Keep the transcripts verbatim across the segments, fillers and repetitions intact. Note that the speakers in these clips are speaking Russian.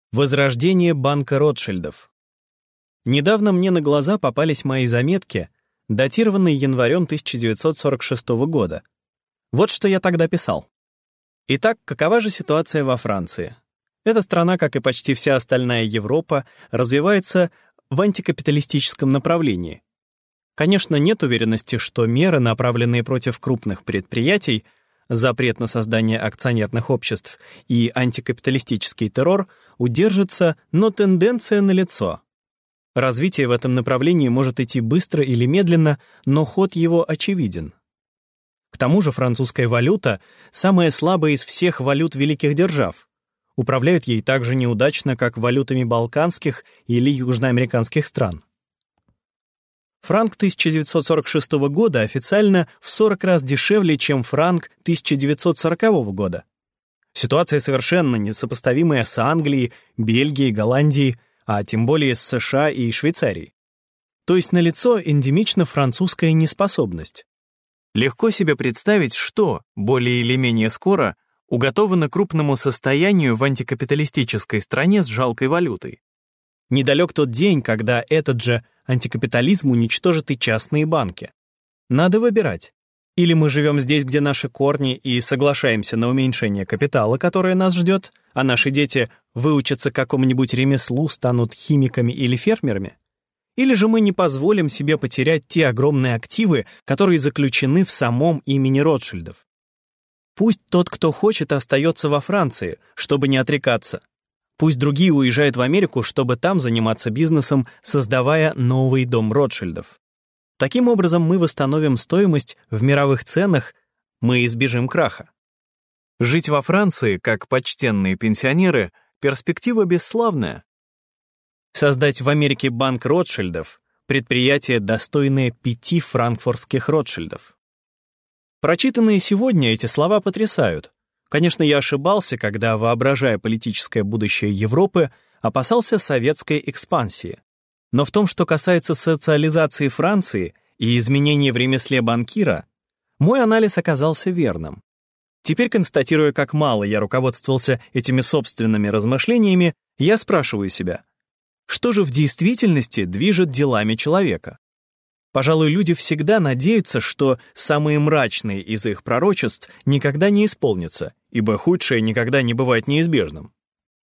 Возрождение банка Ротшильдов. Недавно мне на глаза попались мои заметки, датированные январем тысяча девятьсот сорок шестого года. Вот что я тогда писал. Итак, какова же ситуация во Франции? Эта страна, как и почти вся остальная Европа, развивается в антикапиталистическом направлении. Конечно, нет уверенности, что меры, направленные против крупных предприятий, запрет на создание акционерных обществ и антикапиталистический террор удержатся, но тенденция налицо. Развитие в этом направлении может идти быстро или медленно, но ход его очевиден. К тому же французская валюта — самая слабая из всех валют великих держав. Управляют ей так же неудачно, как валютами балканских или южноамериканских стран. Франк тысяча девятьсот сорок шестого года официально в сорок раз дешевле, чем франк тысяча девятьсот сорокового года. Ситуация совершенно несопоставимая с Англией, Бельгией, Голландией, а тем более с США и Швейцарией. То есть налицо эндемично французская неспособность. Легко себе представить, что, более или менее скоро, уготовано крупному состоянию в антикапиталистической стране с жалкой валютой. Недалек тот день, когда этот же антикапитализм уничтожит и частные банки. Надо выбирать. Или мы живем здесь, где наши корни, и соглашаемся на уменьшение капитала, которое нас ждет, а наши дети выучатся какому-нибудь ремеслу, станут химиками или фермерами. Или же мы не позволим себе потерять те огромные активы, которые заключены в самом имени Ротшильдов. Пусть тот, кто хочет, остается во Франции, чтобы не отрекаться. Пусть другие уезжают в Америку, чтобы там заниматься бизнесом, создавая новый дом Ротшильдов. Таким образом, мы восстановим стоимость в мировых ценах, мы избежим краха. Жить во Франции, как почтенные пенсионеры, перспектива бесславная. Создать в Америке банк Ротшильдов — предприятие, достойное пяти франкфуртских Ротшильдов. Прочитанные сегодня эти слова потрясают. Конечно, я ошибался, когда, воображая политическое будущее Европы, опасался советской экспансии. Но в том, что касается социализации Франции и изменений в ремесле банкира, мой анализ оказался верным. Теперь, констатируя, как мало я руководствовался этими собственными размышлениями, я спрашиваю себя, что же в действительности движет делами человека? Пожалуй, люди всегда надеются, что самые мрачные из их пророчеств никогда не исполнятся, ибо худшее никогда не бывает неизбежным.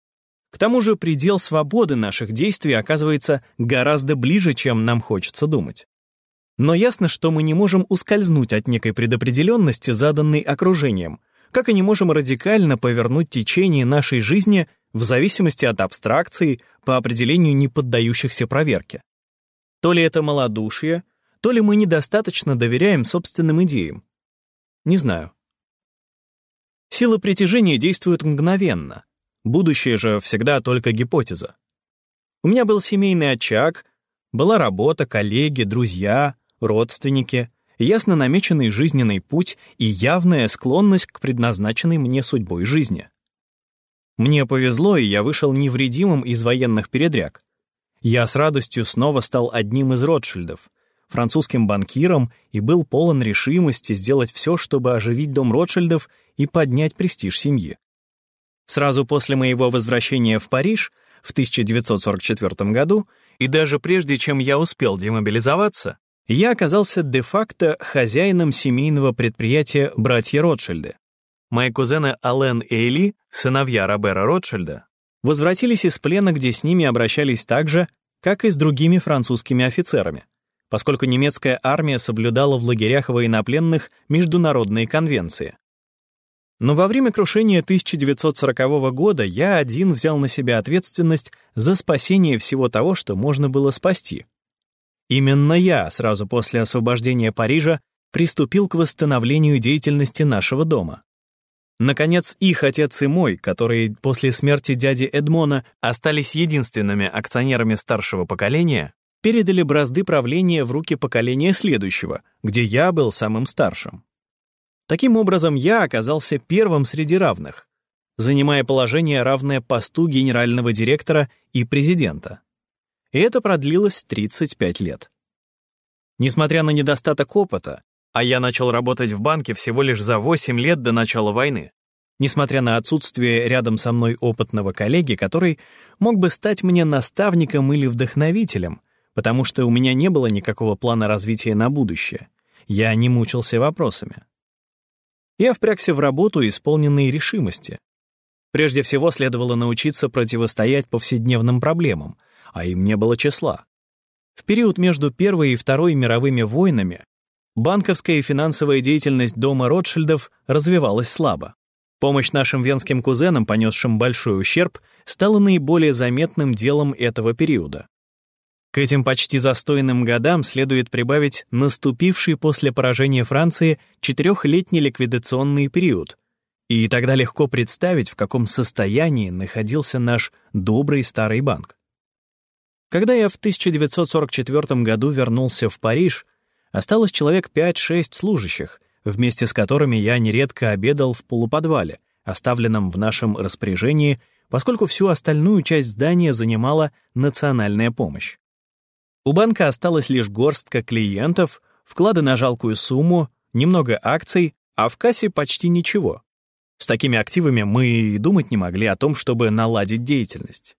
К тому же предел свободы наших действий оказывается гораздо ближе, чем нам хочется думать. Но ясно, что мы не можем ускользнуть от некой предопределенности, заданной окружением, как и не можем радикально повернуть течение нашей жизни в зависимости от абстракций, по определению не поддающихся проверке. То ли это малодушие, то ли мы недостаточно доверяем собственным идеям. Не знаю. Сила притяжения действует мгновенно. Будущее же всегда только гипотеза. У меня был семейный очаг, была работа, коллеги, друзья, родственники, ясно намеченный жизненный путь и явная склонность к предназначенной мне судьбой жизни. Мне повезло, и я вышел невредимым из военных передряг. Я с радостью снова стал одним из Ротшильдов, французским банкиром, и был полон решимости сделать все, чтобы оживить дом Ротшильдов и поднять престиж семьи. Сразу после моего возвращения в Париж в тысяча девятьсот сорок четвёртом году, и даже прежде чем я успел демобилизоваться, я оказался де-факто хозяином семейного предприятия «Братья Ротшильды». Мои кузены Ален и Эли, сыновья Робера Ротшильда, возвратились из плена, где с ними обращались так же, как и с другими французскими офицерами, поскольку немецкая армия соблюдала в лагерях военнопленных международные конвенции. Но во время крушения тысяча девятьсот сорокового года я один взял на себя ответственность за спасение всего того, что можно было спасти. Именно я сразу после освобождения Парижа приступил к восстановлению деятельности нашего дома. Наконец, их отец и мой, которые после смерти дяди Эдмона остались единственными акционерами старшего поколения, передали бразды правления в руки поколения следующего, где я был самым старшим. Таким образом, я оказался первым среди равных, занимая положение, равное посту генерального директора и президента. И это продлилось тридцать пять лет. Несмотря на недостаток опыта, а я начал работать в банке всего лишь за восемь лет до начала войны, Несмотря на отсутствие рядом со мной опытного коллеги, который мог бы стать мне наставником или вдохновителем, потому что у меня не было никакого плана развития на будущее, я не мучился вопросами. Я впрягся в работу, исполненной решимости. Прежде всего, следовало научиться противостоять повседневным проблемам, а им не было числа. В период между Первой и Второй мировыми войнами банковская и финансовая деятельность дома Ротшильдов развивалась слабо. Помощь нашим венским кузенам, понесшим большой ущерб, стала наиболее заметным делом этого периода. К этим почти застойным годам следует прибавить наступивший после поражения Франции четырехлетний ликвидационный период, и тогда легко представить, в каком состоянии находился наш добрый старый банк. Когда я в тысяча девятьсот сорок четвёртом году вернулся в Париж, осталось человек пять-шесть служащих, вместе с которыми я нередко обедал в полуподвале, оставленном в нашем распоряжении, поскольку всю остальную часть здания занимала национальная помощь. У банка осталась лишь горстка клиентов, вклады на жалкую сумму, немного акций, а в кассе почти ничего. С такими активами мы и думать не могли о том, чтобы наладить деятельность.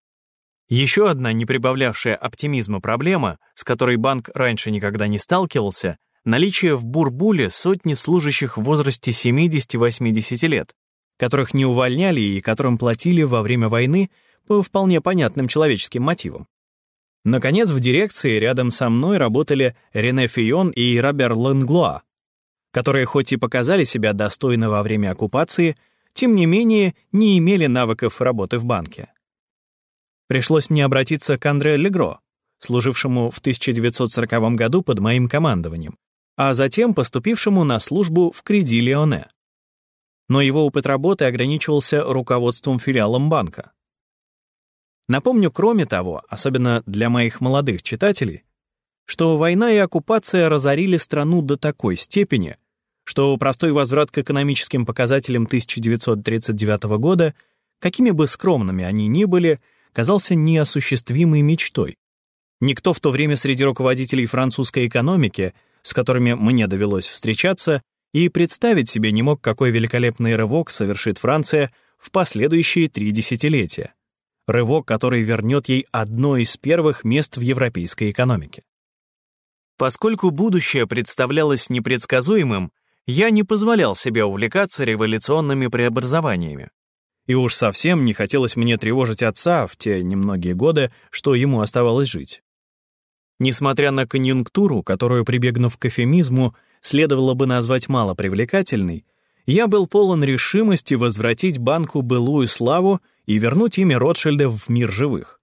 Еще одна не прибавлявшая оптимизма проблема, с которой банк раньше никогда не сталкивался, наличие в Бурбуле сотни служащих в возрасте семидесяти-восьмидесяти лет, которых не увольняли и которым платили во время войны по вполне понятным человеческим мотивам. Наконец, в дирекции рядом со мной работали Рене Фион и Робер Ланглуа, которые хоть и показали себя достойно во время оккупации, тем не менее не имели навыков работы в банке. Пришлось мне обратиться к Андре Легро, служившему в тысяча девятьсот сороковом году под моим командованием, а затем поступившему на службу в Креди Леоне. Но его опыт работы ограничивался руководством филиалом банка. Напомню, кроме того, особенно для моих молодых читателей, что война и оккупация разорили страну до такой степени, что простой возврат к экономическим показателям тысяча девятьсот тридцать девятого года, какими бы скромными они ни были, казался неосуществимой мечтой. Никто в то время среди руководителей французской экономики, с которыми мне довелось встречаться, и представить себе не мог, какой великолепный рывок совершит Франция в последующие три десятилетия. Рывок, который вернет ей одно из первых мест в европейской экономике. Поскольку будущее представлялось непредсказуемым, я не позволял себе увлекаться революционными преобразованиями. И уж совсем не хотелось мне тревожить отца в те немногие годы, что ему оставалось жить. Несмотря на конъюнктуру, которую, прибегнув к эвфемизму, следовало бы назвать малопривлекательной, я был полон решимости возвратить банку былую славу и вернуть имя Ротшильдов в мир живых.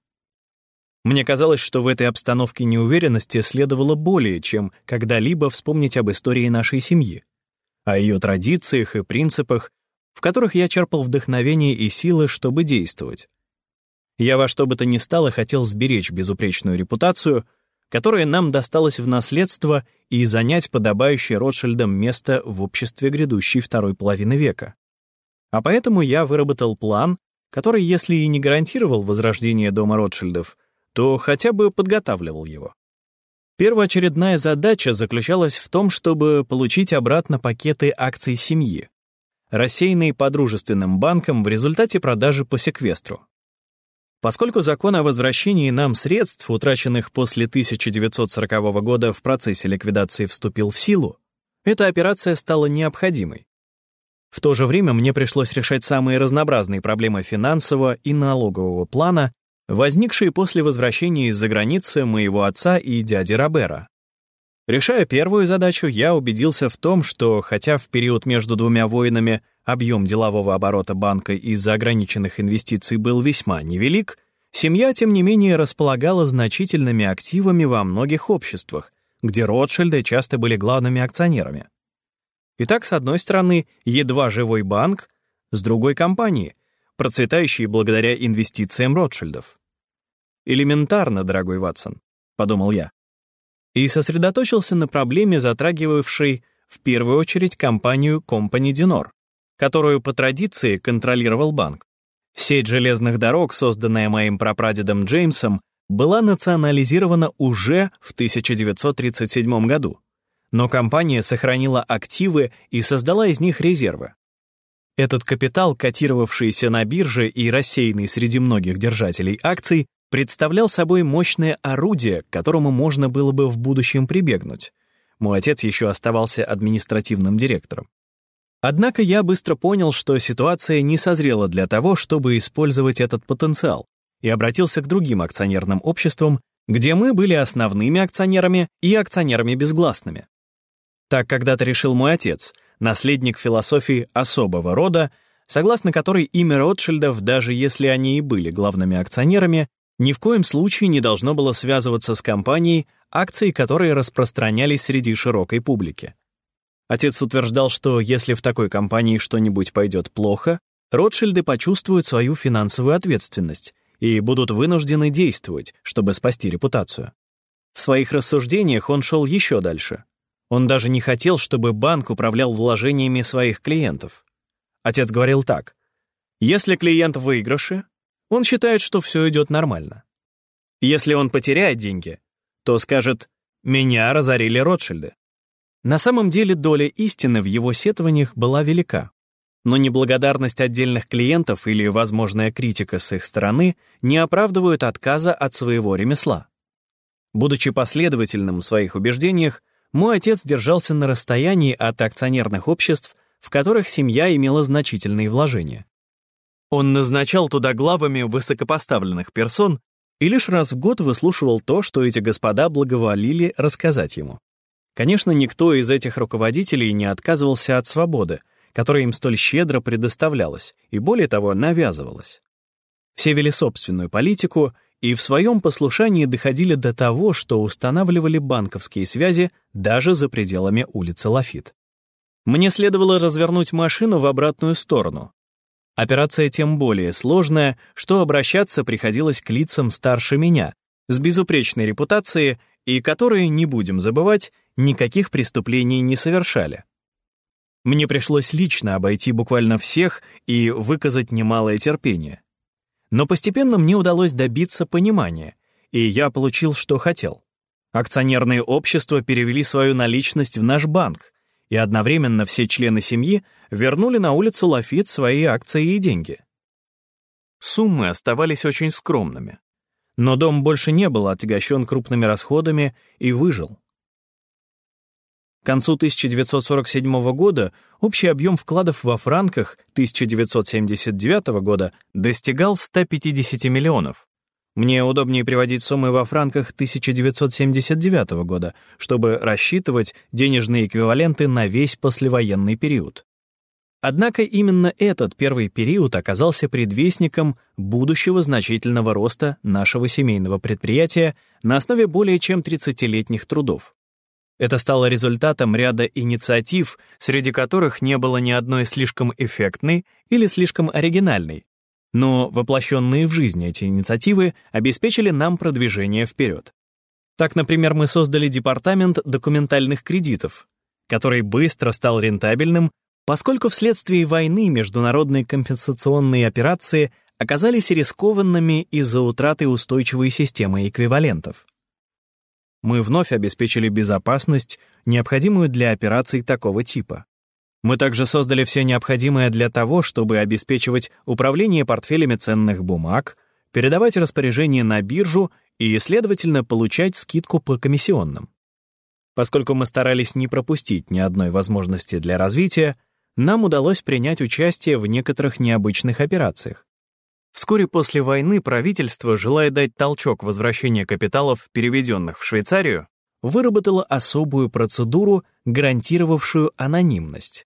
Мне казалось, что в этой обстановке неуверенности следовало более, чем когда-либо вспомнить об истории нашей семьи, о ее традициях и принципах, в которых я черпал вдохновение и силы, чтобы действовать. Я во что бы то ни стало хотел сберечь безупречную репутацию, которая нам досталась в наследство, и занять подобающее Ротшильдам место в обществе грядущей второй половины века. А поэтому я выработал план, который, если и не гарантировал возрождение дома Ротшильдов, то хотя бы подготавливал его. Первоочередная задача заключалась в том, чтобы получить обратно пакеты акций семьи, рассеянные по дружественным банкам в результате продажи по секвестру. Поскольку закон о возвращении нам средств, утраченных после тысяча девятьсот сорокового года в процессе ликвидации, вступил в силу, эта операция стала необходимой. В то же время мне пришлось решать самые разнообразные проблемы финансового и налогового плана, возникшие после возвращения из-за границы моего отца и дяди Робера. Решая первую задачу, я убедился в том, что хотя в период между двумя войнами объем делового оборота банка из-за ограниченных инвестиций был весьма невелик, семья, тем не менее, располагала значительными активами во многих обществах, где Ротшильды часто были главными акционерами. Итак, с одной стороны, едва живой банк, с другой — компании, процветающие благодаря инвестициям Ротшильдов. «Элементарно, дорогой Ватсон», — подумал я, и сосредоточился на проблеме, затрагивавшей в первую очередь компанию Compagnie du Nord, которую по традиции контролировал банк. Сеть железных дорог, созданная моим прапрадедом Джеймсом, была национализирована уже в тысяча девятьсот тридцать седьмом году, но компания сохранила активы и создала из них резервы. Этот капитал, котировавшийся на бирже и рассеянный среди многих держателей акций, представлял собой мощное орудие, к которому можно было бы в будущем прибегнуть. Мой отец еще оставался административным директором. Однако я быстро понял, что ситуация не созрела для того, чтобы использовать этот потенциал, и обратился к другим акционерным обществам, где мы были основными акционерами и акционерами безгласными. Так когда-то решил мой отец, наследник философии особого рода, согласно которой имя Ротшильдов, даже если они и были главными акционерами, ни в коем случае не должно было связываться с компанией, акции которой распространялись среди широкой публики. Отец утверждал, что если в такой компании что-нибудь пойдет плохо, Ротшильды почувствуют свою финансовую ответственность и будут вынуждены действовать, чтобы спасти репутацию. В своих рассуждениях он шел еще дальше. Он даже не хотел, чтобы банк управлял вложениями своих клиентов. Отец говорил так: если клиент в выигрыше, он считает, что все идет нормально. Если он потеряет деньги, то скажет: «Меня разорили Ротшильды». На самом деле доля истины в его сетованиях была велика. Но неблагодарность отдельных клиентов или возможная критика с их стороны не оправдывают отказа от своего ремесла. Будучи последовательным в своих убеждениях, мой отец держался на расстоянии от акционерных обществ, в которых семья имела значительные вложения. Он назначал туда главами высокопоставленных персон и лишь раз в год выслушивал то, что эти господа благоволили рассказать ему. Конечно, никто из этих руководителей не отказывался от свободы, которая им столь щедро предоставлялась и, более того, навязывалась. Все вели собственную политику и в своем послушании доходили до того, что устанавливали банковские связи даже за пределами улицы Лафит. Мне следовало развернуть машину в обратную сторону. Операция тем более сложная, что обращаться приходилось к лицам старше меня, с безупречной репутацией и которые, не будем забывать, никаких преступлений не совершали. Мне пришлось лично обойти буквально всех и выказать немалое терпение. Но постепенно мне удалось добиться понимания, и я получил, что хотел. Акционерные общества перевели свою наличность в наш банк, и одновременно все члены семьи вернули на улицу Лафит свои акции и деньги. Суммы оставались очень скромными, но дом больше не был отягощен крупными расходами и выжил. К концу тысяча девятьсот сорок седьмого года общий объем вкладов во франках тысяча девятьсот семьдесят девятого года достигал ста пятидесяти миллионов. Мне удобнее приводить суммы во франках тысяча девятьсот семьдесят девятого года, чтобы рассчитывать денежные эквиваленты на весь послевоенный период. Однако именно этот первый период оказался предвестником будущего значительного роста нашего семейного предприятия на основе более чем тридцатилетних трудов. Это стало результатом ряда инициатив, среди которых не было ни одной слишком эффектной или слишком оригинальной, но воплощенные в жизнь эти инициативы обеспечили нам продвижение вперед. Так, например, мы создали департамент документальных кредитов, который быстро стал рентабельным, поскольку вследствие войны международные компенсационные операции оказались рискованными из-за утраты устойчивой системы эквивалентов. Мы вновь обеспечили безопасность, необходимую для операций такого типа. Мы также создали все необходимое для того, чтобы обеспечивать управление портфелями ценных бумаг, передавать распоряжения на биржу и, следовательно, получать скидку по комиссионным. Поскольку мы старались не пропустить ни одной возможности для развития, нам удалось принять участие в некоторых необычных операциях. Вскоре после войны правительство, желая дать толчок возвращения капиталов, переведенных в Швейцарию, выработало особую процедуру, гарантировавшую анонимность.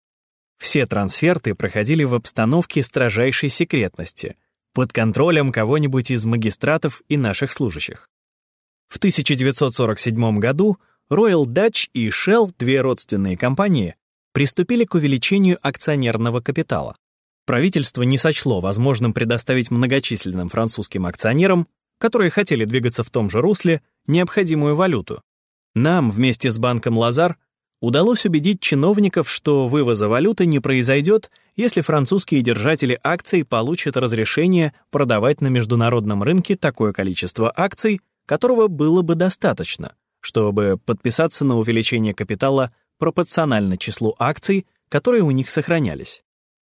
Все трансферты проходили в обстановке строжайшей секретности, под контролем кого-нибудь из магистратов и наших служащих. В тысяча девятьсот сорок седьмом году Royal Dutch и Shell, две родственные компании, приступили к увеличению акционерного капитала. Правительство не сочло возможным предоставить многочисленным французским акционерам, которые хотели двигаться в том же русле, необходимую валюту. Нам вместе с банком Лазар удалось убедить чиновников, что вывоза валюты не произойдет, если французские держатели акций получат разрешение продавать на международном рынке такое количество акций, которого было бы достаточно, чтобы подписаться на увеличение капитала пропорционально числу акций, которые у них сохранялись.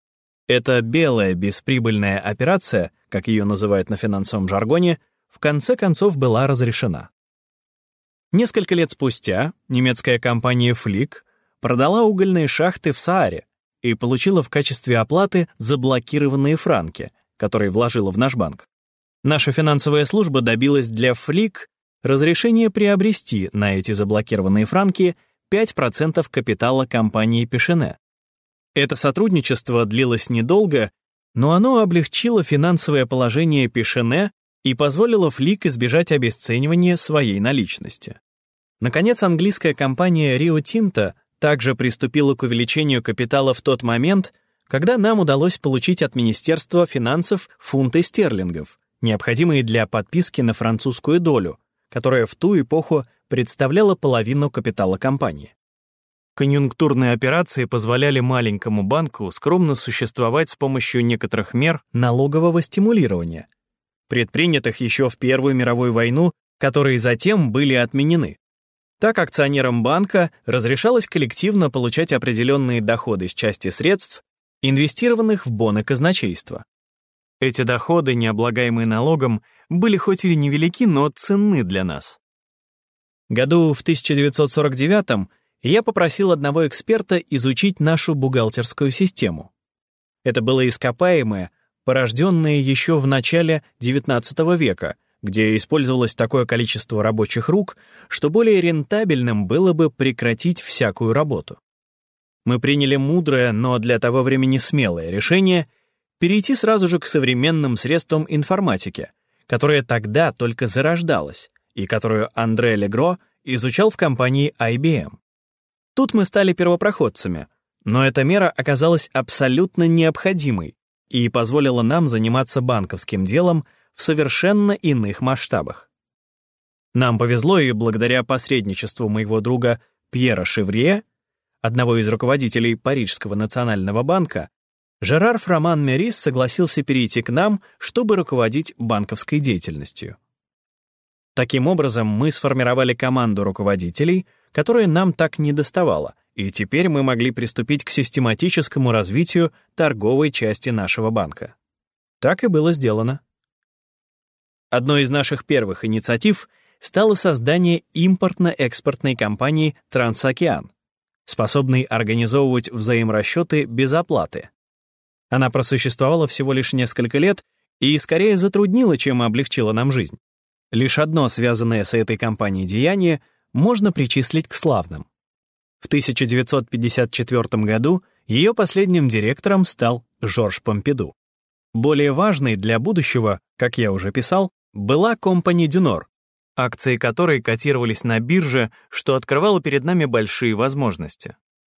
Эта белая бесприбыльная операция, как ее называют на финансовом жаргоне, в конце концов была разрешена. Несколько лет спустя немецкая компания Флик продала угольные шахты в Сааре и получила в качестве оплаты заблокированные франки, которые вложила в наш банк. Наша финансовая служба добилась для Флик разрешения приобрести на эти заблокированные франки пять процентов капитала компании Пешене. Это сотрудничество длилось недолго, но оно облегчило финансовое положение Пешене и позволило Флик избежать обесценивания своей наличности. Наконец, английская компания Rio Tinto также приступила к увеличению капитала в тот момент, когда нам удалось получить от Министерства финансов фунты стерлингов, необходимые для подписки на французскую долю, которая в ту эпоху представляла половину капитала компании. Конъюнктурные операции позволяли маленькому банку скромно существовать с помощью некоторых мер налогового стимулирования, предпринятых еще в Первую мировую войну, которые затем были отменены. Так акционерам банка разрешалось коллективно получать определенные доходы с части средств, инвестированных в боны казначейства. Эти доходы, не облагаемые налогом, были хоть и невелики, но ценны для нас. Году в тысяча девятьсот сорок девятом я попросил одного эксперта изучить нашу бухгалтерскую систему. Это было ископаемое, порожденное еще в начале девятнадцатого века, где использовалось такое количество рабочих рук, что более рентабельным было бы прекратить всякую работу. Мы приняли мудрое, но для того времени смелое решение перейти сразу же к современным средствам информатики, которая тогда только зарождалась и которую Андре Легро изучал в компании ай би эм. Тут мы стали первопроходцами, но эта мера оказалась абсолютно необходимой и позволила нам заниматься банковским делом в совершенно иных масштабах. Нам повезло, и благодаря посредничеству моего друга Пьера Шеврье, одного из руководителей Парижского национального банка, Жерар Фроман Мерис согласился перейти к нам, чтобы руководить банковской деятельностью. Таким образом, мы сформировали команду руководителей, которая нам так недоставала, и теперь мы могли приступить к систематическому развитию торговой части нашего банка. Так и было сделано. Одной из наших первых инициатив стало создание импортно-экспортной компании «Трансокеан», способной организовывать взаиморасчеты без оплаты. Она просуществовала всего лишь несколько лет и скорее затруднила, чем облегчила нам жизнь. Лишь одно связанное с этой компанией деяние можно причислить к славным. В тысяча девятьсот пятьдесят четвёртом году ее последним директором стал Жорж Помпиду. Более важной для будущего, как я уже писал, была Compagnie du Nord, акции которой котировались на бирже, что открывало перед нами большие возможности.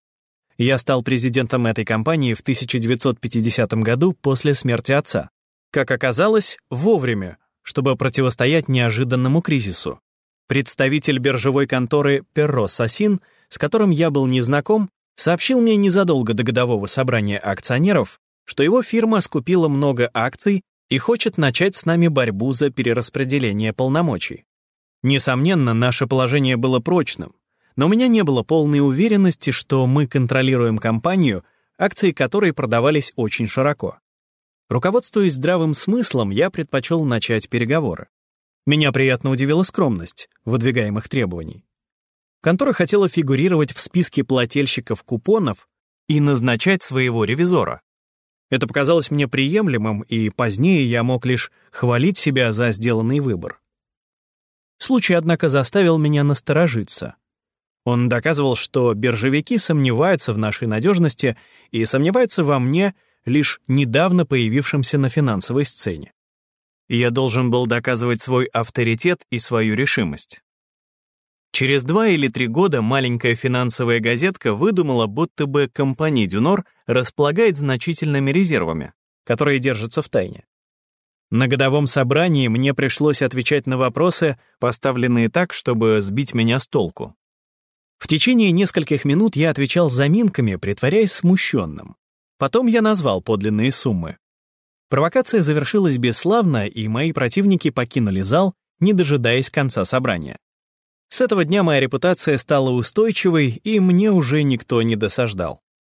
Я стал президентом этой компании в тысяча девятьсот пятидесятом году после смерти отца. Как оказалось, вовремя, чтобы противостоять неожиданному кризису. Представитель биржевой конторы Перро Сассин, с которым я был незнаком, сообщил мне незадолго до годового собрания акционеров, что его фирма скупила много акций и хочет начать с нами борьбу за перераспределение полномочий. Несомненно, наше положение было прочным, но у меня не было полной уверенности, что мы контролируем компанию, акции которой продавались очень широко. Руководствуясь здравым смыслом, я предпочел начать переговоры. Меня приятно удивила скромность выдвигаемых требований. Контора хотела фигурировать в списке плательщиков купонов и назначать своего ревизора. Это показалось мне приемлемым, и позднее я мог лишь хвалить себя за сделанный выбор. Случай, однако, заставил меня насторожиться. Он доказывал, что биржевики сомневаются в нашей надежности и сомневаются во мне, лишь недавно появившемся на финансовой сцене. Я должен был доказывать свой авторитет и свою решимость. Через два или три года маленькая финансовая газетка выдумала, будто бы Compagnie du Nord располагает значительными резервами, которые держатся в тайне. На годовом собрании мне пришлось отвечать на вопросы, поставленные так, чтобы сбить меня с толку. В течение нескольких минут я отвечал заминками, притворяясь смущенным. Потом я назвал подлинные суммы. Провокация завершилась бесславно, и мои противники покинули зал, не дожидаясь конца собрания. С этого дня моя репутация стала устойчивой, и мне уже никто не досаждал.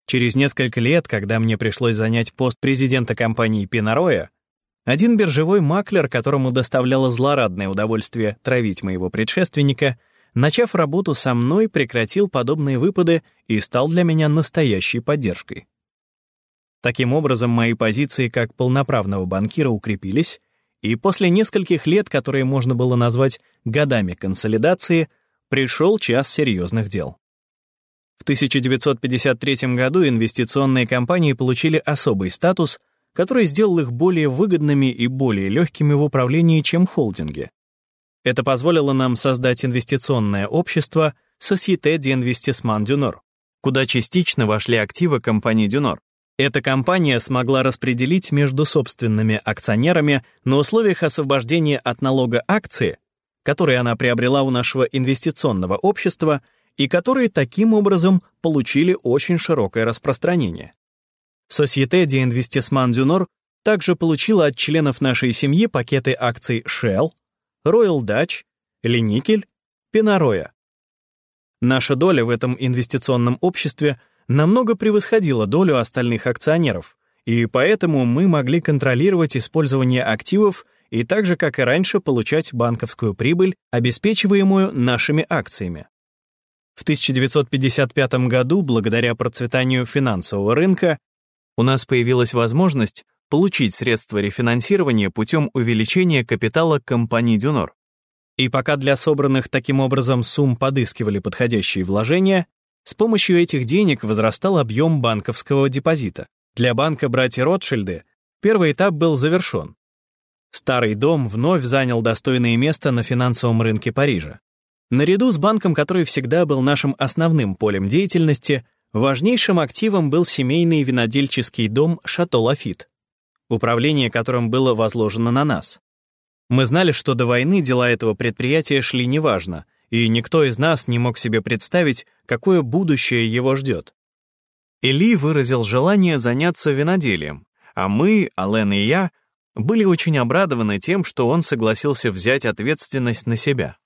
Через несколько лет, когда мне пришлось занять пост президента компании Пенароя, один биржевой маклер, которому доставляло злорадное удовольствие травить моего предшественника, начав работу со мной, прекратил подобные выпады и стал для меня настоящей поддержкой. Таким образом, мои позиции как полноправного банкира укрепились, и после нескольких лет, которые можно было назвать годами консолидации, пришел час серьезных дел. В тысяча девятьсот пятьдесят третьем году инвестиционные компании получили особый статус, который сделал их более выгодными и более легкими в управлении, чем холдинги. Это позволило нам создать инвестиционное общество Société d'Investissement du Nord, куда частично вошли активы компании du Nord. Эта компания смогла распределить между собственными акционерами на условиях освобождения от налога акции, которые она приобрела у нашего инвестиционного общества и которые таким образом получили очень широкое распространение. Société d'Investissement du Nord также получила от членов нашей семьи пакеты акций Shell, Royal Dutch, Леникель, Пенароя. Наша доля в этом инвестиционном обществе намного превосходила долю остальных акционеров, и поэтому мы могли контролировать использование активов и так же, как и раньше, получать банковскую прибыль, обеспечиваемую нашими акциями. В тысяча девятьсот пятьдесят пятом году, благодаря процветанию финансового рынка, у нас появилась возможность получить средства рефинансирования путем увеличения капитала компании du Nord. И пока для собранных таким образом сумм подыскивали подходящие вложения, с помощью этих денег возрастал объем банковского депозита. Для банка «Братья Ротшильды» первый этап был завершен. Старый дом вновь занял достойное место на финансовом рынке Парижа. Наряду с банком, который всегда был нашим основным полем деятельности, важнейшим активом был семейный винодельческий дом «Шато Лафит», управление которым было возложено на нас. Мы знали, что до войны дела этого предприятия шли неважно, и никто из нас не мог себе представить, какое будущее его ждет. Эли выразил желание заняться виноделием, а мы, Ален и я, были очень обрадованы тем, что он согласился взять ответственность на себя.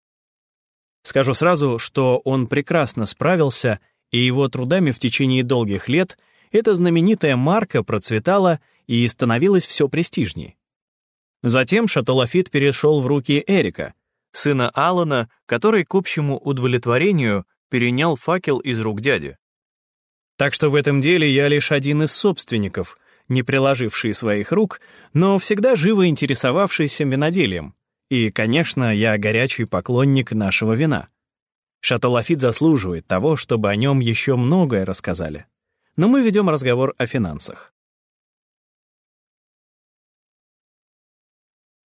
Скажу сразу, что он прекрасно справился, и его трудами в течение долгих лет эта знаменитая марка процветала и становилась все престижней. Затем Шато Лафит перешел в руки Эрика, сына Алана, который к общему удовлетворению перенял факел из рук дяди. Так что в этом деле я лишь один из собственников, не приложивший своих рук, но всегда живо интересовавшийся виноделием. И, конечно, я горячий поклонник нашего вина. Шато Лафит заслуживает того, чтобы о нем еще многое рассказали. Но мы ведем разговор о финансах.